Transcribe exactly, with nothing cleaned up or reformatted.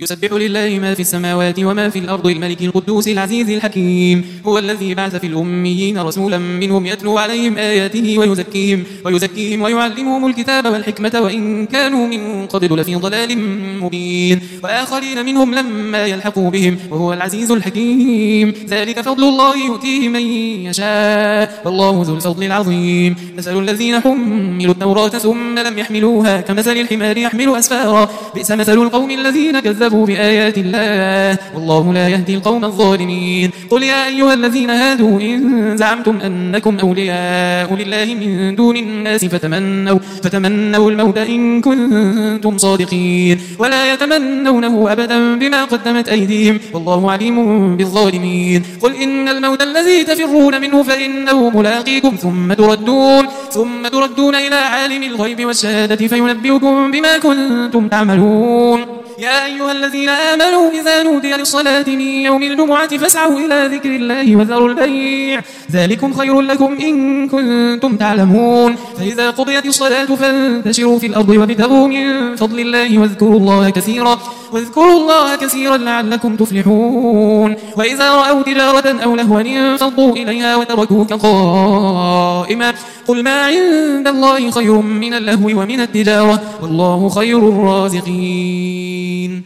يسبح لله ما في السماوات وما في الأرض الملك القدوس العزيز الحكيم. هو الذي بعث في الأميين رسولا منهم يتلو عليهم آياته ويزكيهم, ويزكيهم ويعلمهم الكتاب والحكمة وإن كانوا من قبل لفي ضلال مبين وآخرين منهم لما يلحقوا بهم وهو العزيز الحكيم. ذلك فضل الله يؤتيه من يشاء والله ذو الفضل العظيم. مثل الذين حملوا التوراة ثم لم يحملوها كمثل الحمار يحمل أسفارا بئس مثل القوم الذين كذبوا بآيات الله والله لا يهدي القوم الظالمين. قل يا أيها الذين هادوا إن زعمتم أنكم أولياء لله من دون الناس فتمنوا, فتمنوا الموت إن كنتم صادقين ولا يتمنونه أبدا بما قدمت أيديهم والله عليم بالظالمين. قل إن الموت الذي تفرون منه فإنه ملاقيكم ثم تردون, ثم تردون إلى عالم الغيب والشهادة فينبئكم بما كنتم تعملون. يا أيها الذين آمنوا إذا نودي للصلاة من يوم الجمعة فاسعوا إلى ذكر الله وذروا البيع ذلكم خير لكم إن كنتم تعلمون. فإذا قضيت الصلاة فانتشروا في الأرض وابتغوا من فضل الله واذكروا الله كثيرا, واذكروا الله كثيرا لعلكم تفلحون. وإذا رأوا تجارة أو لهوا انفضوا إليها وتركوك قائما قل ما عند الله خير من اللهو ومن التجارة والله خير الرازقين.